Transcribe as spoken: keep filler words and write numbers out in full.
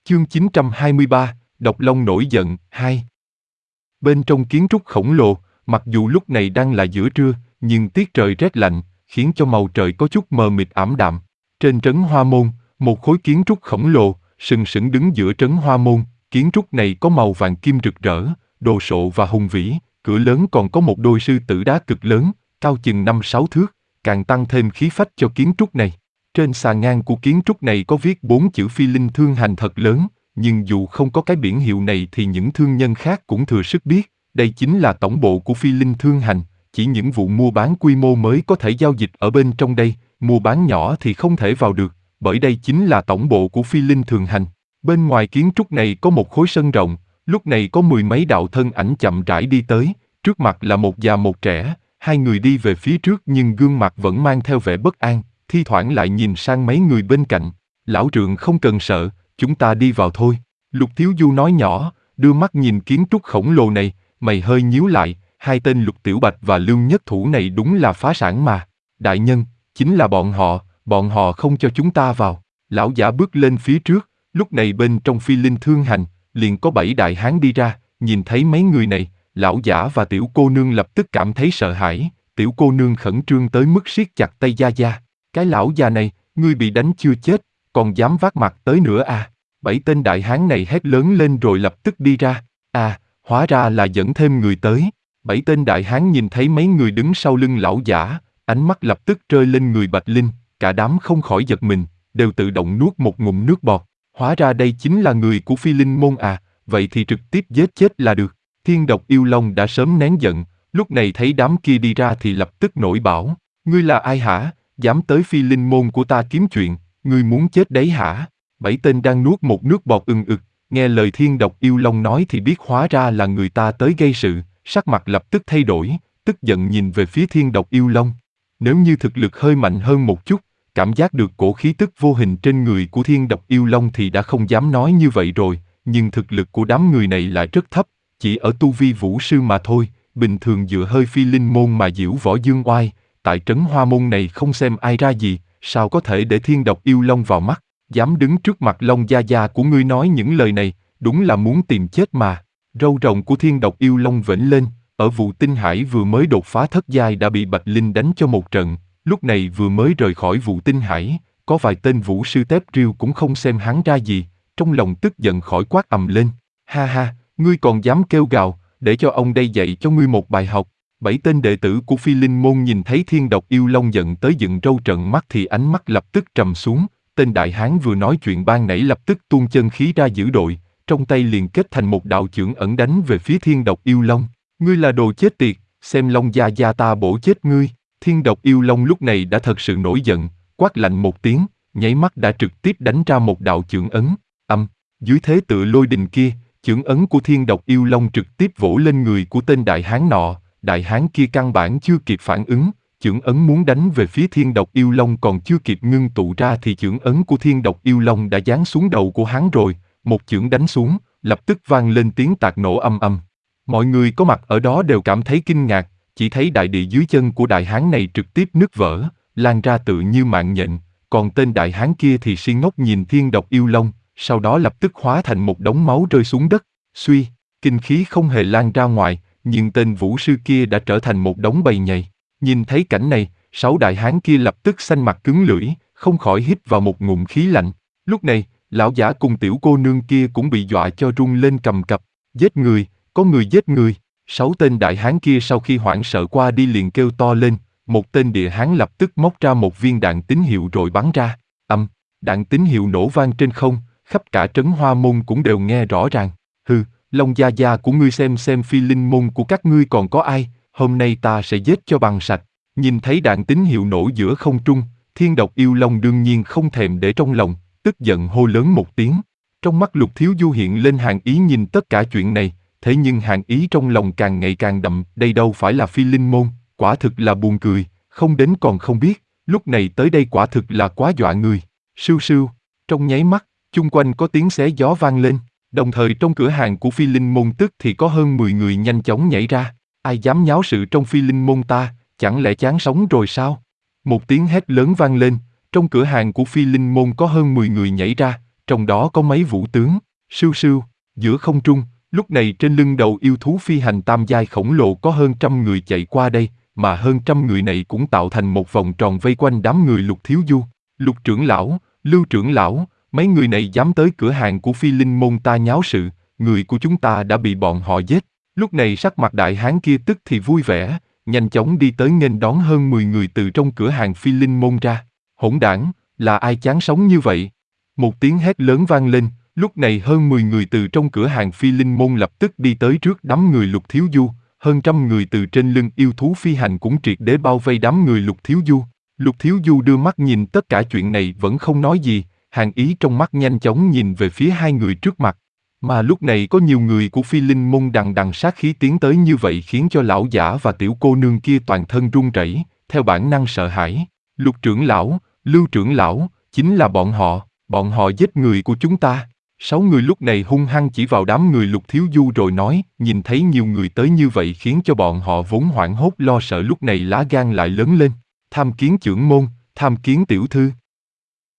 Chương chín trăm hai mươi ba, Độc Long nổi giận, hai. Bên trong kiến trúc khổng lồ, mặc dù lúc này đang là giữa trưa, nhưng tiết trời rét lạnh, khiến cho màu trời có chút mờ mịt ảm đạm. Trên trấn Hoa Môn, một khối kiến trúc khổng lồ, sừng sững đứng giữa trấn Hoa Môn. Kiến trúc này có màu vàng kim rực rỡ, đồ sộ và hùng vĩ. Cửa lớn còn có một đôi sư tử đá cực lớn, cao chừng năm sáu thước, càng tăng thêm khí phách cho kiến trúc này. Trên xà ngang của kiến trúc này có viết bốn chữ Phi Linh Thương Hành thật lớn, nhưng dù không có cái biển hiệu này thì những thương nhân khác cũng thừa sức biết, đây chính là tổng bộ của Phi Linh Thương Hành, chỉ những vụ mua bán quy mô mới có thể giao dịch ở bên trong đây, mua bán nhỏ thì không thể vào được, bởi đây chính là tổng bộ của Phi Linh Thường Hành. Bên ngoài kiến trúc này có một khối sân rộng, lúc này có mười mấy đạo thân ảnh chậm rãi đi tới, trước mặt là một già một trẻ, hai người đi về phía trước nhưng gương mặt vẫn mang theo vẻ bất an, thi thoảng lại nhìn sang mấy người bên cạnh. Lão Trượng không cần sợ, chúng ta đi vào thôi. Lục Thiếu Du nói nhỏ, đưa mắt nhìn kiến trúc khổng lồ này, mày hơi nhíu lại, hai tên Lục Tiểu Bạch và Lương Nhất Thủ này đúng là phá sản mà. Đại nhân, chính là bọn họ, bọn họ không cho chúng ta vào. Lão giả bước lên phía trước, lúc này bên trong Phi Linh Thương Hành, liền có bảy đại hán đi ra, nhìn thấy mấy người này, lão giả và tiểu cô nương lập tức cảm thấy sợ hãi, tiểu cô nương khẩn trương tới mức siết chặt tay Gia Gia. Cái lão già này, ngươi bị đánh chưa chết, còn dám vác mặt tới nữa à? Bảy tên đại hán này hét lớn lên rồi lập tức đi ra. À, hóa ra là dẫn thêm người tới. Bảy tên đại hán nhìn thấy mấy người đứng sau lưng lão giả, ánh mắt lập tức rơi lên người Bạch Linh, cả đám không khỏi giật mình, đều tự động nuốt một ngụm nước bọt. Hóa ra đây chính là người của Phi Linh môn à, vậy thì trực tiếp giết chết là được. Thiên Độc Yêu Long đã sớm nén giận, lúc này thấy đám kia đi ra thì lập tức nổi bảo, ngươi là ai hả, dám tới Phi Linh môn của ta kiếm chuyện, ngươi muốn chết đấy hả? Bảy tên đang nuốt một nước bọt ừng ực, nghe lời Thiên Độc Yêu Long nói thì biết hóa ra là người ta tới gây sự, sắc mặt lập tức thay đổi, tức giận nhìn về phía Thiên Độc Yêu Long. Nếu như thực lực hơi mạnh hơn một chút, cảm giác được cổ khí tức vô hình trên người của Thiên Độc Yêu Long thì đã không dám nói như vậy rồi, nhưng thực lực của đám người này lại rất thấp, chỉ ở tu vi vũ sư mà thôi, bình thường dựa hơi Phi Linh môn mà diễu võ dương oai, tại trấn Hoa Môn này không xem ai ra gì, sao có thể để Thiên Độc Yêu Long vào mắt, dám đứng trước mặt Long Gia Gia của ngươi nói những lời này, đúng là muốn tìm chết mà. Râu rồng của Thiên Độc Yêu Long vểnh lên, ở vụ Tinh Hải vừa mới đột phá thất giai đã bị Bạch Linh đánh cho một trận, lúc này vừa mới rời khỏi vụ Tinh Hải, có vài tên vũ sư tép riêu cũng không xem hắn ra gì, trong lòng tức giận khỏi quát ầm lên, ha ha, ngươi còn dám kêu gào, để cho ông đây dạy cho ngươi một bài học. Bảy tên đệ tử của Phi Linh môn nhìn thấy Thiên Độc Yêu Long giận tới dựng râu trợn mắt thì ánh mắt lập tức trầm xuống, tên đại hán vừa nói chuyện ban nãy lập tức tuôn chân khí ra giữ đội, trong tay liền kết thành một đạo chưởng ẩn đánh về phía Thiên Độc Yêu Long. Ngươi là đồ chết tiệt, xem Long Gia Gia ta bổ chết ngươi. Thiên Độc Yêu Long lúc này đã thật sự nổi giận, quát lạnh một tiếng, nháy mắt đã trực tiếp đánh ra một đạo chưởng ấn, âm, dưới thế tựa lôi đình kia, chưởng ấn của Thiên Độc Yêu Long trực tiếp vỗ lên người của tên đại hán nọ, đại hán kia căn bản chưa kịp phản ứng, chưởng ấn muốn đánh về phía Thiên Độc Yêu Long còn chưa kịp ngưng tụ ra thì chưởng ấn của Thiên Độc Yêu Long đã giáng xuống đầu của hắn rồi, một chưởng đánh xuống, lập tức vang lên tiếng tạc nổ âm âm. Mọi người có mặt ở đó đều cảm thấy kinh ngạc, chỉ thấy đại địa dưới chân của đại hán này trực tiếp nứt vỡ, lan ra tự như mạng nhện, còn tên đại hán kia thì si ngốc nhìn Thiên Độc Yêu Long, sau đó lập tức hóa thành một đống máu rơi xuống đất, suy, kinh khí không hề lan ra ngoài, nhưng tên vũ sư kia đã trở thành một đống bầy nhầy. Nhìn thấy cảnh này, sáu đại hán kia lập tức xanh mặt cứng lưỡi, không khỏi hít vào một ngụm khí lạnh. Lúc này, lão giả cùng tiểu cô nương kia cũng bị dọa cho run lên cầm cập, giết người, có người giết người. Sáu tên đại hán kia sau khi hoảng sợ qua đi liền kêu to lên, một tên địa hán lập tức móc ra một viên đạn tín hiệu rồi bắn ra, âm, đạn tín hiệu nổ vang trên không, khắp cả trấn Hoa Môn cũng đều nghe rõ ràng. Hừ, Long Gia Gia của ngươi xem xem Phi Linh môn của các ngươi còn có ai, hôm nay ta sẽ giết cho bằng sạch. Nhìn thấy đạn tín hiệu nổ giữa không trung, Thiên Độc Yêu Long đương nhiên không thèm để trong lòng, tức giận hô lớn một tiếng. Trong mắt Lục Thiếu Du hiện lên hàn ý nhìn tất cả chuyện này, thế nhưng hàn ý trong lòng càng ngày càng đậm, đây đâu phải là Phi Linh môn, quả thực là buồn cười, không đến còn không biết, lúc này tới đây quả thực là quá dọa người. Sưu sưu, trong nháy mắt, chung quanh có tiếng xé gió vang lên, đồng thời trong cửa hàng của Phi Linh môn tức thì có hơn mười người nhanh chóng nhảy ra, ai dám nháo sự trong Phi Linh môn ta, chẳng lẽ chán sống rồi sao? Một tiếng hét lớn vang lên, trong cửa hàng của Phi Linh môn có hơn mười người nhảy ra, trong đó có mấy vũ tướng. Sưu sưu, giữa không trung, lúc này trên lưng đầu yêu thú phi hành tam giai khổng lồ có hơn trăm người chạy qua đây, mà hơn trăm người này cũng tạo thành một vòng tròn vây quanh đám người Lục Thiếu Du. Lục trưởng lão, Lưu trưởng lão, mấy người này dám tới cửa hàng của Phi Linh môn ta nháo sự, người của chúng ta đã bị bọn họ giết. Lúc này sắc mặt đại hán kia tức thì vui vẻ, nhanh chóng đi tới nghênh đón hơn mười người từ trong cửa hàng Phi Linh môn ra. Hỗn đảng, là ai chán sống như vậy? Một tiếng hét lớn vang lên, lúc này hơn mười người từ trong cửa hàng Phi Linh môn lập tức đi tới trước đám người Lục Thiếu Du, hơn trăm người từ trên lưng yêu thú phi hành cũng triệt để bao vây đám người Lục Thiếu Du. Lục Thiếu Du đưa mắt nhìn tất cả chuyện này vẫn không nói gì, hàn ý trong mắt nhanh chóng nhìn về phía hai người trước mặt. Mà lúc này có nhiều người của Phi Linh môn đằng đằng sát khí tiến tới như vậy khiến cho lão giả và tiểu cô nương kia toàn thân run rẩy, theo bản năng sợ hãi. Lục trưởng lão, Lưu trưởng lão, chính là bọn họ, bọn họ giết người của chúng ta. Sáu người lúc này hung hăng chỉ vào đám người Lục Thiếu Du rồi nói, nhìn thấy nhiều người tới như vậy khiến cho bọn họ vốn hoảng hốt lo sợ lúc này lá gan lại lớn lên. Tham kiến trưởng môn, tham kiến tiểu thư.